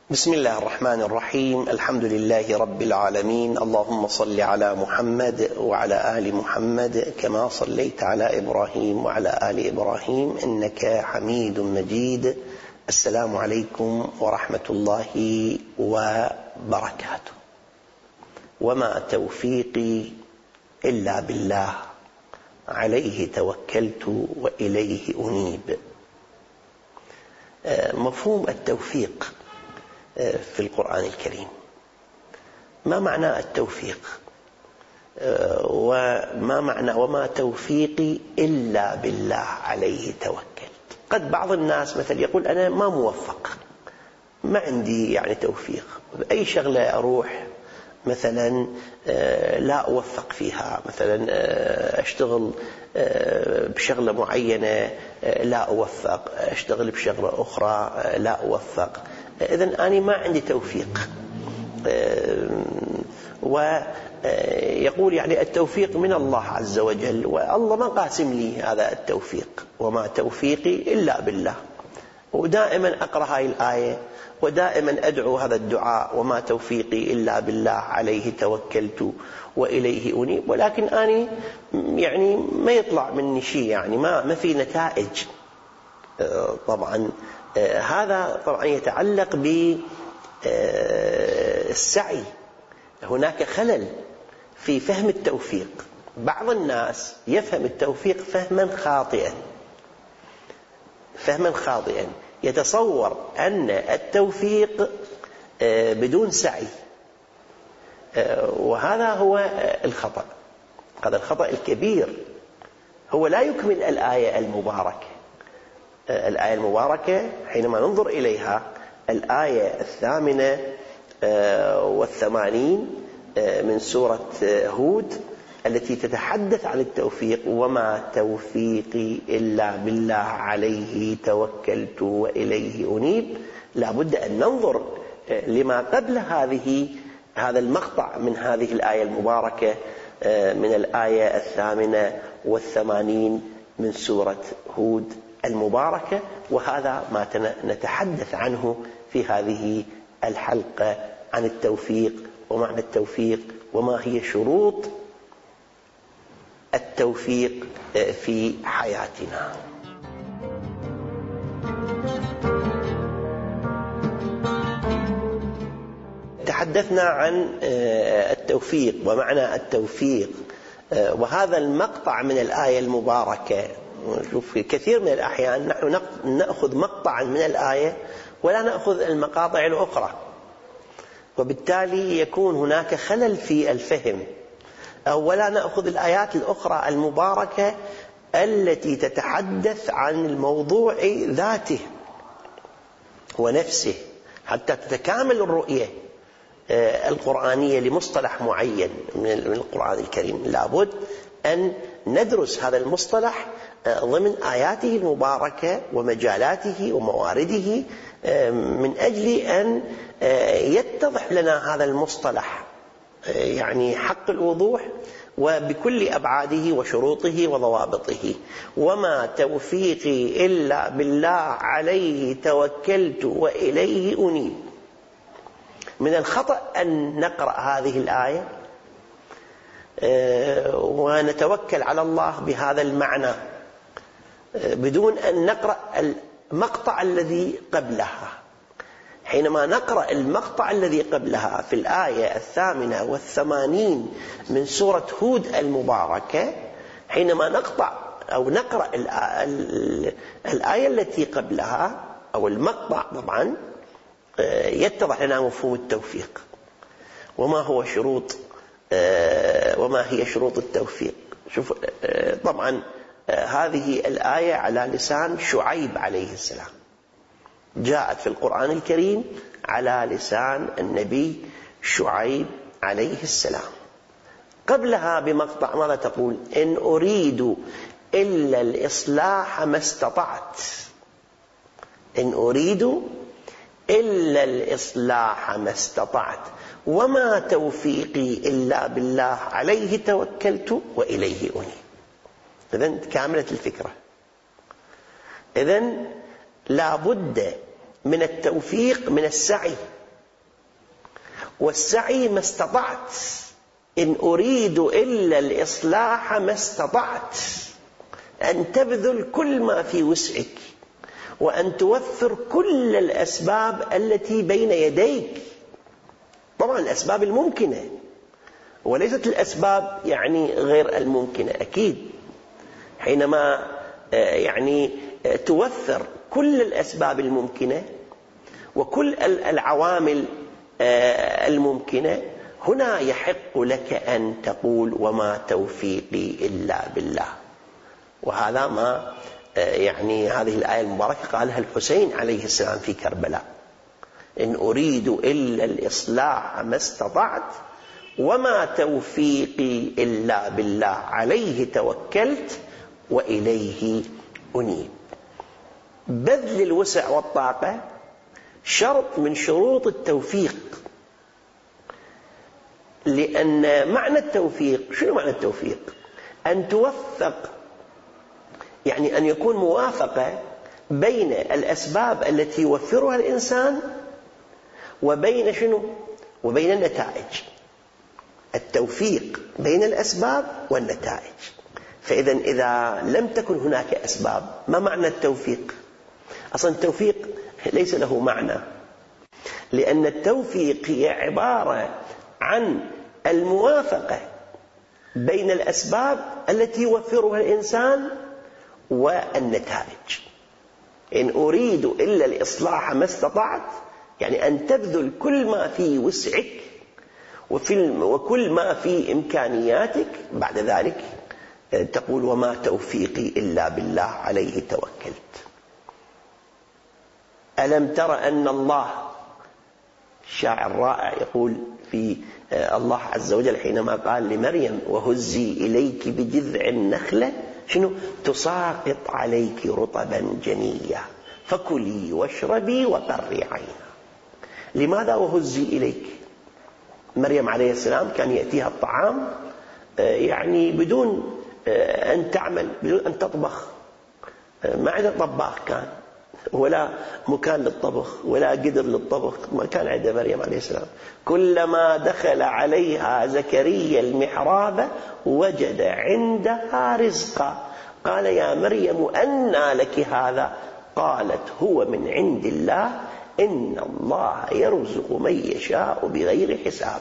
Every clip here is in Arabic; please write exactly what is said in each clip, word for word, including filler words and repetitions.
بسم الله الرحمن الرحيم. الحمد لله رب العالمين. اللهم صل على محمد وعلى آل محمد كما صليت على إبراهيم وعلى آل إبراهيم إنك حميد مجيد. السلام عليكم ورحمة الله وبركاته. وما توفيقي إلا بالله عليه توكلت وإليه أنيب. مفهوم التوفيق في القرآن الكريم، ما معنى التوفيق؟ وما معنى وما توفيقي إلا بالله عليه توكلت؟ قد بعض الناس مثل يقول أنا ما موفق، ما عندي يعني توفيق، بأي شغلة أروح مثلا لا أوفق فيها، مثلا أشتغل بشغلة معينة لا أوفق، أشتغل بشغلة أخرى لا أوفق، إذن أنا ما عندي توفيق. ويقول يعني التوفيق من الله عز وجل، والله ما قاسم لي هذا التوفيق، وما توفيقي إلا بالله. ودائما أقرأ هاي الآية ودائما أدعو هذا الدعاء، وما توفيقي إلا بالله عليه توكلت وإليه أنيب، ولكن أنا يعني ما يطلع مني شيء، يعني ما ما في نتائج. طبعا هذا طبعا يتعلق بالسعي، هناك خلل في فهم التوفيق. بعض الناس يفهم التوفيق فهما خاطئا فهما خاطئا يتصور أن التوفيق بدون سعي، وهذا هو الخطأ، هذا الخطأ الكبير. هو لا يكمل الآية المباركة. الآية المباركة حينما ننظر إليها، الآية الثامنة والثمانين من سورة هود التي تتحدث عن التوفيق، وما توفيقي إلا بالله عليه توكلت وإليه أنيب. لا بد أن ننظر لما قبل هذه هذا المقطع من هذه الآية المباركة، من الآية الثامنة والثمانين من سورة هود المباركة، وهذا ما نتحدث عنه في هذه الحلقة عن التوفيق ومعنى التوفيق، وما هي شروط التوفيق في حياتنا. تحدثنا عن التوفيق ومعنى التوفيق، وهذا المقطع من الآية المباركة. شوف، في كثير من الأحيان نحن نأخذ مقطعا من الآية ولا نأخذ المقاطع الأخرى، وبالتالي يكون هناك خلل في الفهم، أو ولا نأخذ الآيات الأخرى المباركة التي تتحدث عن الموضوع ذاته ونفسه، حتى تتكامل الرؤية القرآنية لمصطلح معين من القرآن الكريم. لابد أن ندرس هذا المصطلح ضمن آياته المباركة ومجالاته وموارده، من أجل أن يتضح لنا هذا المصطلح يعني حق الوضوح وبكل أبعاده وشروطه وضوابطه. وما توفيقي إلا بالله عليه توكلت وإليه أنيب. من الخطأ أن نقرأ هذه الآية ونتوكل على الله بهذا المعنى بدون أن نقرأ المقطع الذي قبلها. حينما نقرأ المقطع الذي قبلها في الآية الثامنة والثمانين من سورة هود المباركة، حينما نقطع أو نقرأ الآية التي قبلها أو المقطع، طبعا يتضح لنا مفهوم التوفيق، وما هو شروط وما هي شروط التوفيق. شوف، طبعا هذه الآية على لسان شعيب عليه السلام، جاءت في القرآن الكريم على لسان النبي شعيب عليه السلام. قبلها بمقطع ماذا تقول؟ إن أريد إلا الإصلاح ما استطعت. إن أريد إلا الإصلاح ما استطعت وما توفيقي إلا بالله عليه توكلت وإليه أنيب. إذن كاملة الفكرة. إذن لا بد من التوفيق من السعي والسعي ما استطعت، إن أريد إلا الإصلاح ما استطعت، أن تبذل كل ما في وسعك، وأن توفر كل الأسباب التي بين يديك. طبعا الأسباب الممكنة، وليست الأسباب يعني غير الممكنة. أكيد حينما يعني توفر كل الأسباب الممكنة وكل العوامل الممكنة، هنا يحق لك أن تقول وما توفيقي إلا بالله. وهذا ما يعني هذه الآية المباركة قالها الحسين عليه السلام في كربلاء: إن أريد إلا الإصلاح ما استطعت وما توفيقي إلا بالله عليه توكلت وإليه أنيب. بذل الوسع والطاقة شرط من شروط التوفيق، لأن معنى التوفيق، شنو معنى التوفيق؟ أن توفق، يعني أن يكون موافقة بين الأسباب التي يوفرها الإنسان وبين شنو؟ وبين النتائج. التوفيق بين الأسباب والنتائج. فإذا إذا لم تكن هناك أسباب، ما معنى التوفيق؟ أصلا التوفيق ليس له معنى، لأن التوفيق هي عبارة عن الموافقة بين الأسباب التي يوفرها الإنسان والنتائج. إن أريد إلا الإصلاح ما استطعت، يعني أن تبذل كل ما في وسعك وكل ما في إمكانياتك، بعد ذلك تقول وما توفيقي إلا بالله عليه توكلت. ألم تر أن الله، شاعر رائع يقول في الله عز وجل حينما قال لمريم وهزي إليك بجذع النخلة شنو؟ تساقط عليك رطبا جنيا فكلي واشربي وقري عينا. لماذا وهزي إليك؟ مريم عليه السلام كان يأتيها الطعام يعني بدون أن تعمل، بدون أن تطبخ، ما عندها طباخ كان ولا مكان للطبخ ولا قدر للطبخ، ما كان عند مريم عليه السلام. كلما دخل عليها زكريا المحراب وجد عندها رزقا قال يا مريم أنى لك هذا؟ قالت هو من عند الله إن الله يرزق من يشاء بغير حساب.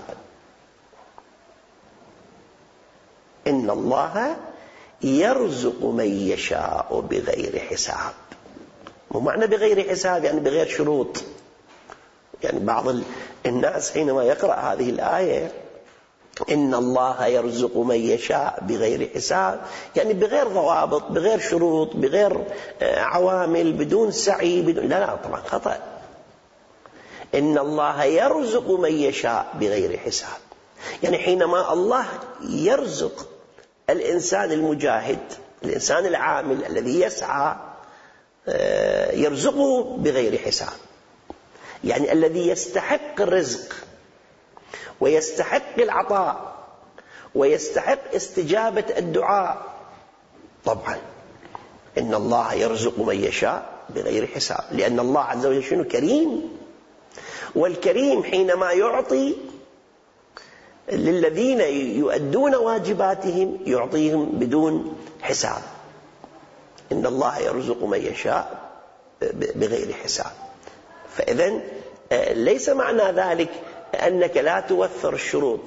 إن الله يرزق من يشاء بغير حساب. ومعنى بغير حساب يعني بغير شروط. يعني بعض الناس حينما يقرأ هذه الآية إن الله يرزق من يشاء بغير حساب، يعني بغير ضوابط، بغير شروط، بغير عوامل، بدون سعي، بدون... لا لا طبعا خطأ. إن الله يرزق من يشاء بغير حساب، يعني حينما الله يرزق الإنسان المجاهد، الإنسان العامل الذي يسعى، يرزقه بغير حساب، يعني الذي يستحق الرزق ويستحق العطاء ويستحق استجابة الدعاء. طبعا إن الله يرزق من يشاء بغير حساب، لأن الله عز وجل شنو؟ كريم. والكريم حينما يعطي للذين يؤدون واجباتهم يعطيهم بدون حساب. إن الله يرزق من يشاء بغير حساب. فإذن ليس معنى ذلك أنك لا توفر الشروط.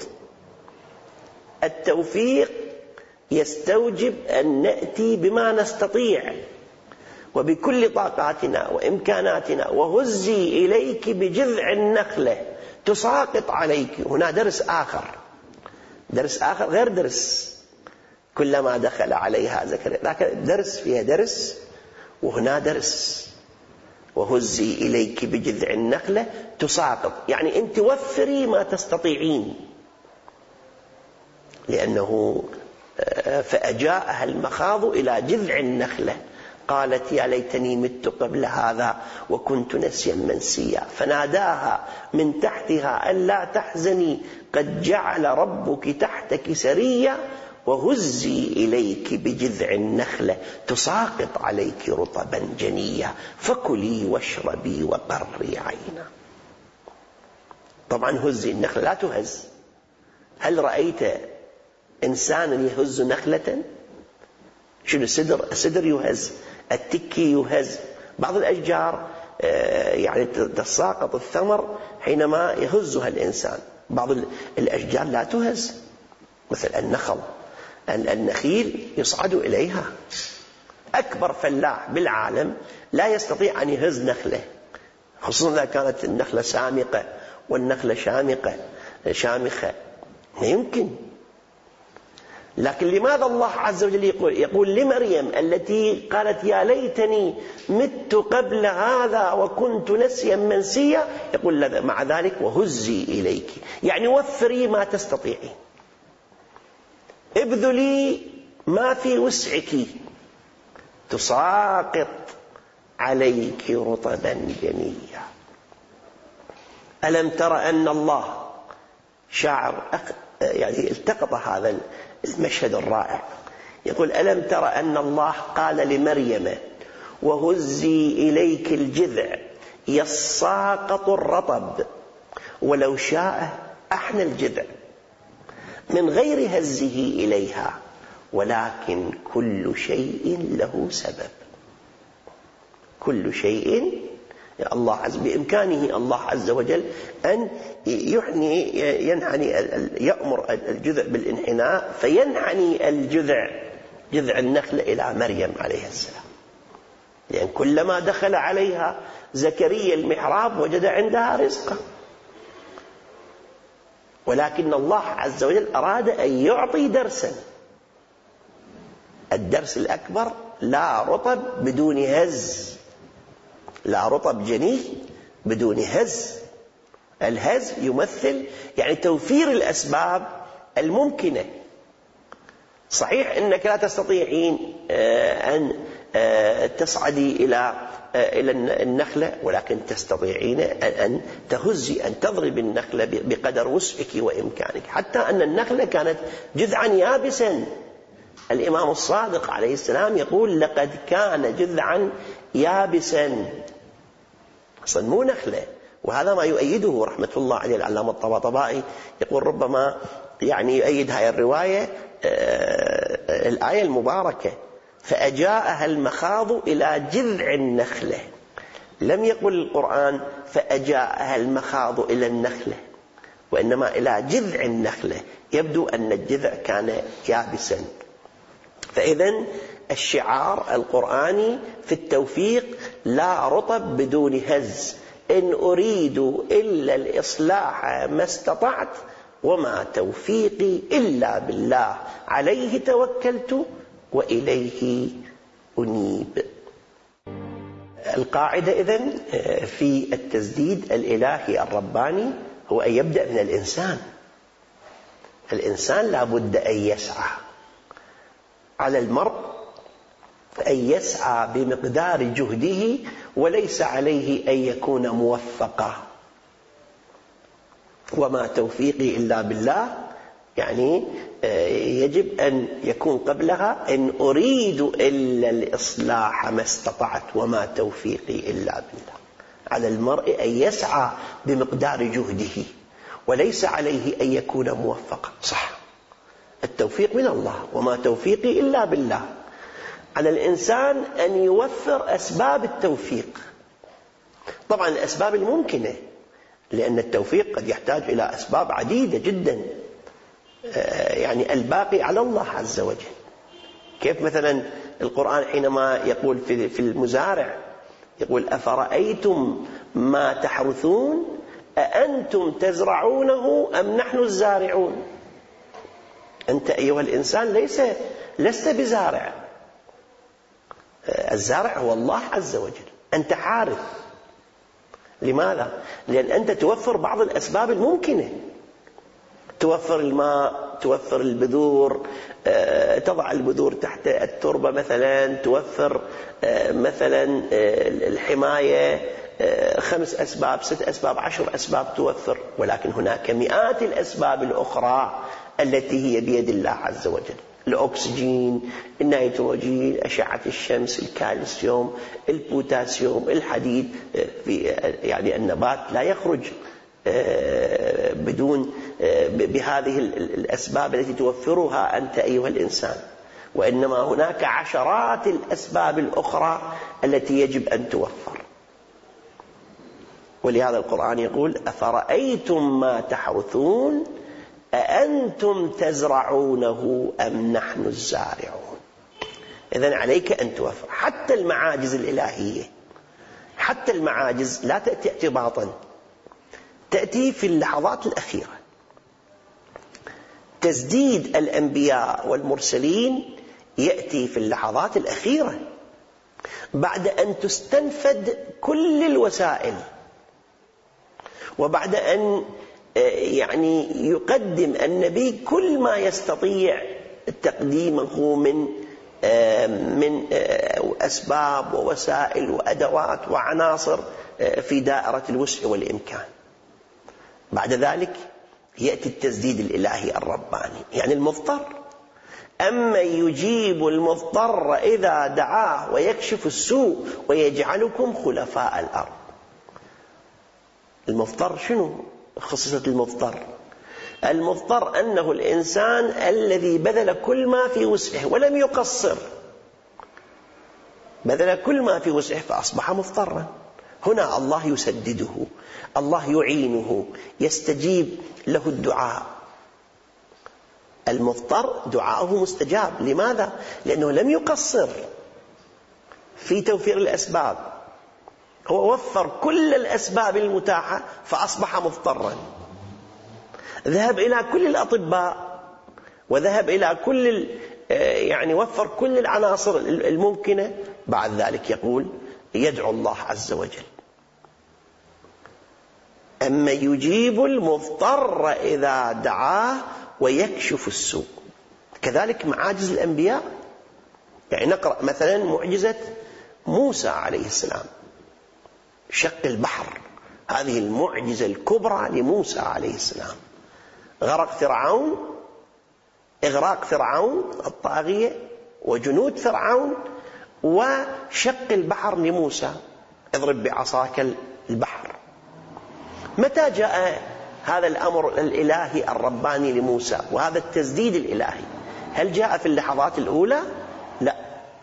التوفيق يستوجب أن نأتي بما نستطيع وبكل طاقاتنا وإمكاناتنا. وهزي إليك بجذع النخلة تساقط عليك. هنا درس آخر، درس آخر غير درس كلما دخل عليها زكريا، ذاك درس فيها درس وهنا درس. وهزي إليك بجذع النخلة تساقط، يعني أنت وفري ما تستطيعين. لأنه فأجاءها المخاض إلى جذع النخلة قالت يا ليتني مت قبل هذا وكنت نسيا منسيا فناداها من تحتها ألا تحزني قد جعل ربك تحتك سريا وهزي إليك بجذع النخلة تساقط عليك رطبا جنيا فكلي واشربي وقري عينا. طبعا هزي النخلة لا تهز. هل رأيت إنسانا يهز نخلة؟ شنو السدر؟ السدر يهز، التكي يهز، بعض الأشجار يعني تساقط الثمر حينما يهزها الإنسان، بعض الأشجار لا تهز، مثل النخل النخيل يصعد إليها. أكبر فلاح بالعالم لا يستطيع أن يهز نخلة، خصوصا إذا كانت النخلة سامقة والنخلة شامقة شامخة، ما يمكن. لكن لماذا الله عز وجل يقول, يقول لمريم التي قالت يا ليتني مت قبل هذا وكنت نسيا منسيا، يقول مع ذلك وهزي إليك، يعني وفري ما تستطيعين، ابذلي ما في وسعك، تساقط عليك رطبا جنيا. ألم تر أن الله، شاعر يعني التقط هذا المشهد الرائع، يقول ألم تر أن الله قال لمريم وهزي إليك الجذع يساقط الرطب ولو شاء أحنى الجذع من غير هزه إليها، ولكن كل شيء له سبب. كل شيء الله عز بإمكانه الله عز وجل أن يحني ينحني يأمر الجذع بالانحناء فينحني الجذع جذع النخلة إلى مريم عليه السلام، لأن كلما دخل عليها زكريا المحراب وجد عندها رزقا. ولكن الله عز وجل أراد أن يعطي درسا، الدرس الأكبر لا رطب بدون هز، لا رطب جني بدون هز. الهز يمثل يعني توفير الأسباب الممكنة. صحيح أنك لا تستطيعين أن تصعدي إلى إلى النخلة، ولكن تستطيعين أن تهزي، أن تضرب النخلة بقدر وسعك وإمكانك، حتى أن النخلة كانت جذعا يابسا. الإمام الصادق عليه السلام يقول لقد كان جذعا يابسا، أصلا مو نخلة. وهذا ما يؤيده رحمة الله عليه العلامة الطباطبائي، يقول ربما يعني يؤيد هاي الرواية آه الآية المباركة فأجاءها المخاض إلى جذع النخلة. لم يقل القرآن فأجاءها المخاض إلى النخلة، وإنما إلى جذع النخلة، يبدو أن الجذع كان يابسا. فإذن الشعار القرآني في التوفيق لا رطب بدون هز، إن أريد إلا الإصلاح ما استطعت وما توفيقي إلا بالله عليه توكلت وإليه أنيب. القاعدة إذن في التسديد الإلهي الرباني هو أن يبدأ من الإنسان. الإنسان لا بد أن يسعى، على المرء أن يسعى بمقدار جهده وليس عليه أن يكون موفقا. وما توفيقي إلا بالله يعني يجب أن يكون قبلها إن أريد إلا الإصلاح ما استطعت وما توفيقي إلا بالله. على المرء أن يسعى بمقدار جهده وليس عليه أن يكون موفقا. صح، التوفيق من الله وما توفيقي إلا بالله. على الإنسان أن يوفر أسباب التوفيق، طبعا الأسباب الممكنة، لأن التوفيق قد يحتاج إلى أسباب عديدة جدا، يعني الباقي على الله عز وجل. كيف مثلا القرآن حينما يقول في المزارع يقول أفرأيتم ما تحرثون أأنتم تزرعونه أم نحن الزارعون. أنت أيها الإنسان ليس لست بزارع، الزارع هو الله عز وجل، أنت حارث. لماذا؟ لأن أنت توفر بعض الأسباب الممكنة، توفر الماء، توفر البذور، تضع البذور تحت التربة مثلا، توفر مثلا الحماية، خمس أسباب، ست أسباب، عشر أسباب توفر. ولكن هناك مئات الأسباب الأخرى التي هي بيد الله عز وجل، الأكسجين، النيتروجين، أشعة الشمس، الكالسيوم، البوتاسيوم، الحديد. في يعني النبات لا يخرج بدون بهذه الأسباب التي توفرها أنت أيها الإنسان، وإنما هناك عشرات الأسباب الأخرى التي يجب أن توفر. ولهذا القرآن يقول: أفرأيتم ما تحرثون أأنتم تزرعونه أم نحن الزارعون. إذن عليك أن توفر. حتى المعاجز الإلهية، حتى المعاجز لا تأتي اعتباطا، تأتي في اللحظات الأخيرة. تسديد الأنبياء والمرسلين يأتي في اللحظات الأخيرة بعد أن تستنفد كل الوسائل، وبعد أن يعني يقدم النبي كل ما يستطيع تقديمه من من أسباب ووسائل وأدوات وعناصر في دائرة الوسع والإمكان. بعد ذلك يأتي التسديد الإلهي الرباني، يعني المضطر. أما يجيب المضطر إذا دعاه ويكشف السوء ويجعلكم خلفاء الأرض. المضطر شنو خصيصة المضطر؟ المضطر أنه الإنسان الذي بذل كل ما في وسعه ولم يقصر، بذل كل ما في وسعه فأصبح مضطرا. هنا الله يسدده، الله يعينه، يستجيب له الدعاء. المضطر دعاءه مستجاب. لماذا؟ لأنه لم يقصر في توفير الأسباب، هو وفر كل الأسباب المتاحة فأصبح مضطرا. ذهب إلى كل الأطباء وذهب إلى كل يعني وفر كل العناصر الممكنة، بعد ذلك يقول يدعو الله عز وجل: أما يجيب المضطر إذا دعاه ويكشف السوء. كذلك معاجز الأنبياء، يعني نقرأ مثلا معجزة موسى عليه السلام، شق البحر، هذه المعجزة الكبرى لموسى عليه السلام. غرق فرعون، إغراق فرعون الطاغية وجنود فرعون، وشق البحر لموسى، اضرب بعصاك البحر. متى جاء هذا الأمر الإلهي الرباني لموسى وهذا التسديد الإلهي؟ هل جاء في اللحظات الأولى؟ لا،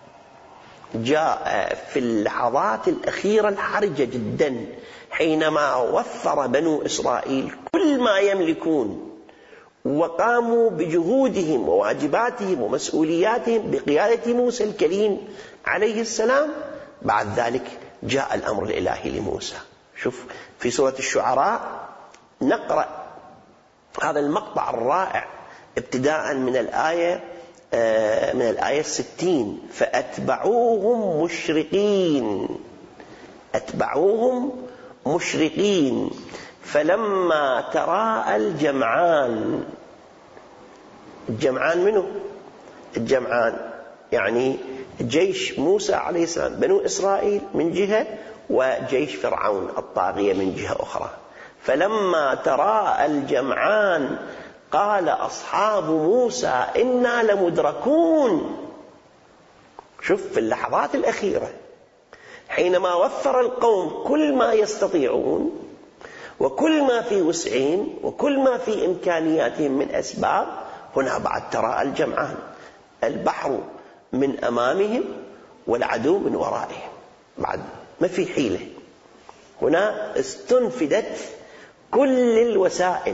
جاء في اللحظات الأخيرة الحرجة جدا، حينما وفر بنو إسرائيل كل ما يملكون وقاموا بجهودهم وواجباتهم ومسؤولياتهم بقيادة موسى الكليم عليه السلام. بعد ذلك جاء الأمر الإلهي لموسى. شوف في سورة الشعراء نقرأ هذا المقطع الرائع ابتداء من الآية من الآية الستين: فأتبعوهم مشرقين، أتبعوهم مشرقين فلما تراءى الجمعان. الجمعان منه؟ الجمعان يعني جيش موسى عليه السلام بنو إسرائيل من جهة، وجيش فرعون الطاغية من جهة أخرى. فلما تراءى الجمعان قال أصحاب موسى إنا لمدركون. شوف في اللحظات الأخيرة حينما وفر القوم كل ما يستطيعون وكل ما في وسعهم وكل ما في إمكانياتهم من أسباب، هنا بعد تراءى الجمعان، البحر من أمامهم والعدو من ورائهم، بعد ما في حيلة. هنا استنفدت كل الوسائل،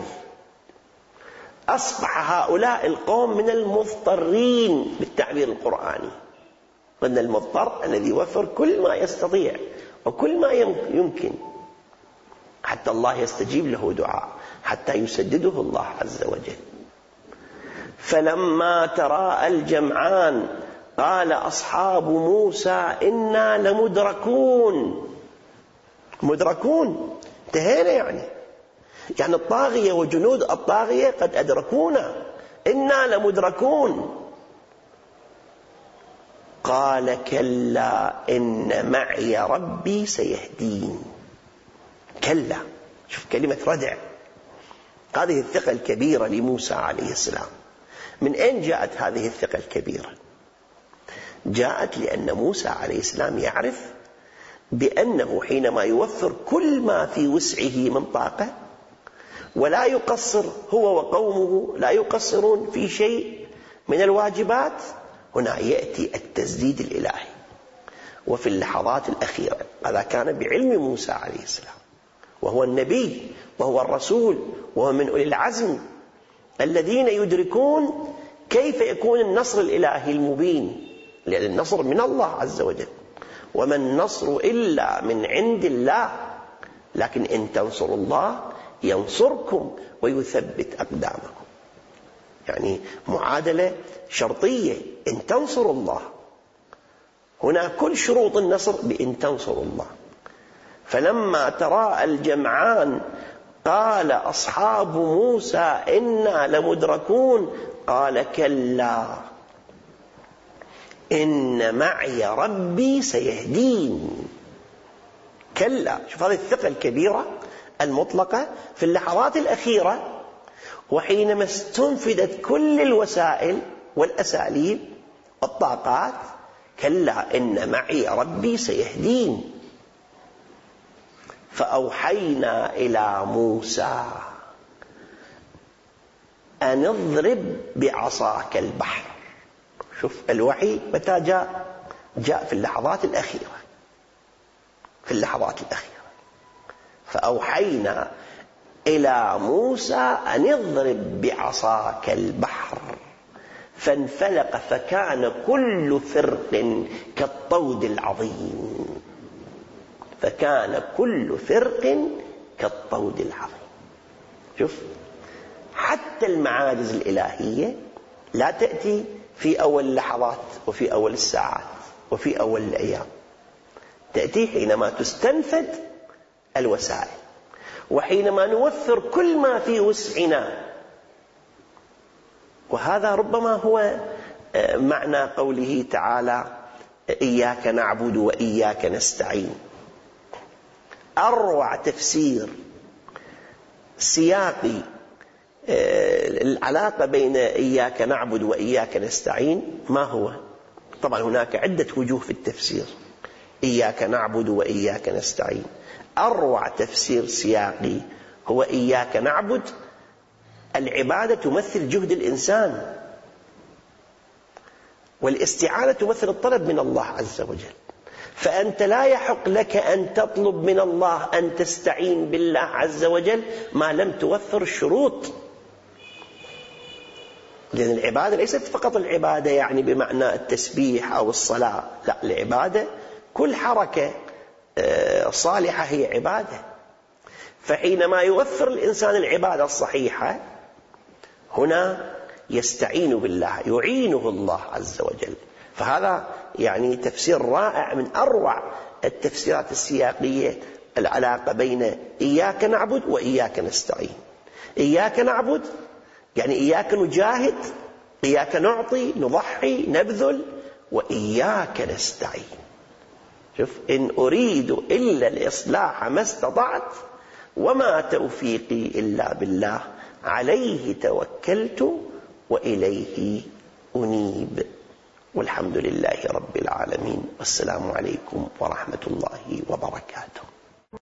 أصبح هؤلاء القوم من المضطرين بالتعبير القرآني، وأن المضطر الذي يوفر كل ما يستطيع وكل ما يمكن حتى الله يستجيب له دعاء، حتى يسدده الله عز وجل. فلما تراءى الجمعان قال أصحاب موسى إنا لمدركون. مدركون انتهينا، يعني يعني الطاغية وجنود الطاغية قد أدركونا، إنا لمدركون. قال كلا إن معي ربي سيهدين. كلا، شوف كلمة ردع، هذه الثقة الكبيرة لموسى عليه السلام. من أين جاءت هذه الثقة الكبيرة؟ جاءت لأن موسى عليه السلام يعرف بأنه حينما يوفر كل ما في وسعه من طاقة ولا يقصر هو وقومه، لا يقصرون في شيء من الواجبات، هنا يأتي التسديد الإلهي. وفي اللحظات الأخيرة، هذا كان بعلم موسى عليه السلام، وهو النبي وهو الرسول وهو من أولي العزم الذين يدركون كيف يكون النصر الإلهي المبين، لأن النصر من الله عز وجل، وما النصر إلا من عند الله. لكن إن تنصروا الله ينصركم ويثبت أقدامكم، يعني معادلة شرطية، إن تنصروا الله. هنا كل شروط النصر بإن تنصروا الله. فلما تراءى الجمعان قال أصحاب موسى إنا لمدركون قال كلا إن معي ربي سيهدين. كلا، شوف هذه الثقة الكبيرة المطلقة في اللحظات الأخيرة، وحينما استنفدت كل الوسائل والأساليب والطاقات، كلا إن معي ربي سيهدين. فأوحينا إلى موسى أن اضرب بعصاك البحر. شوف الوحي متى جاء؟ جاء في اللحظات الأخيرة، في اللحظات الأخيرة. فأوحينا إلى موسى أن اضرب بعصاك البحر فانفلق فكان كل فرق كالطود العظيم. فكان كل فرق كالطود العظيم. شوف، حتى المعاجز الإلهية لا تأتي في أول اللحظات وفي أول الساعات وفي أول الأيام، تأتي حينما تستنفد الوسائل، وحينما نوفر كل ما في وسعنا. وهذا ربما هو معنى قوله تعالى إياك نعبد وإياك نستعين. أروع تفسير سياقي العلاقة بين إياك نعبد وإياك نستعين ما هو؟ طبعا هناك عدة وجوه في التفسير. إياك نعبد وإياك نستعين، أروع تفسير سياقي هو إياك نعبد، العبادة تمثل جهد الإنسان، والاستعانة تمثل الطلب من الله عز وجل. فأنت لا يحق لك أن تطلب من الله أن تستعين بالله عز وجل ما لم توفر الشروط. لأن العبادة ليست فقط العبادة يعني بمعنى التسبيح أو الصلاة، لا، العبادة كل حركة صالحة هي عبادة. فحينما يوفر الإنسان العبادة الصحيحة، هنا يستعين بالله، يعينه الله عز وجل. فهذا يعني تفسير رائع من أروع التفسيرات السياقية، العلاقة بين إياك نعبد وإياك نستعين. إياك نعبد يعني إياك نجاهد، إياك نعطي نضحي نبذل، وإياك نستعين. شوف، إن أريد إلا الإصلاح ما استطعت وما توفيقي إلا بالله عليه توكلت وإليه أنيب. والحمد لله رب العالمين، والسلام عليكم ورحمة الله وبركاته.